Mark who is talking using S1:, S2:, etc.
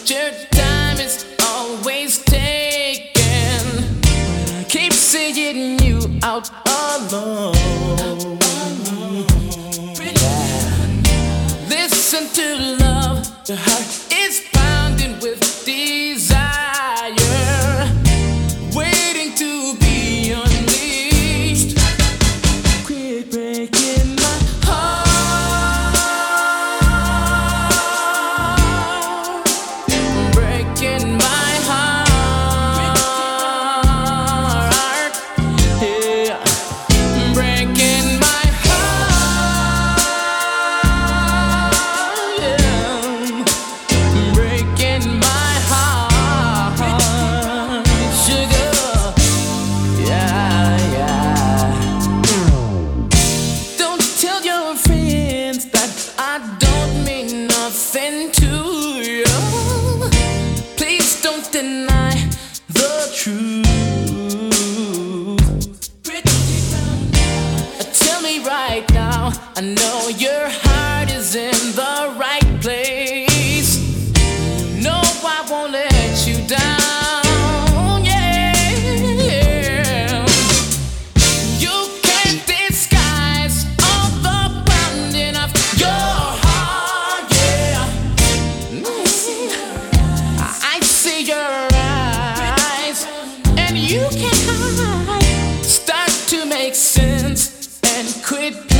S1: your time is always taken. I keep seeing you out alone. Listen to love, your heart is pounding with desire, waiting to be unleashed. Quit breaking my heart, breaking my heart, yeah, breaking my heart, yeah, breaking my heart, sugar, yeah, yeah. Don't tell your friends that I don't mean nothing to you. Please don't deny the truth. Tell me right now, I know your heart is in the right place. No, I won't let you down, yeah. You can't disguise all the pounding of your heart, yeah. I see your eyes, and you can't hide. Start to make sense and quit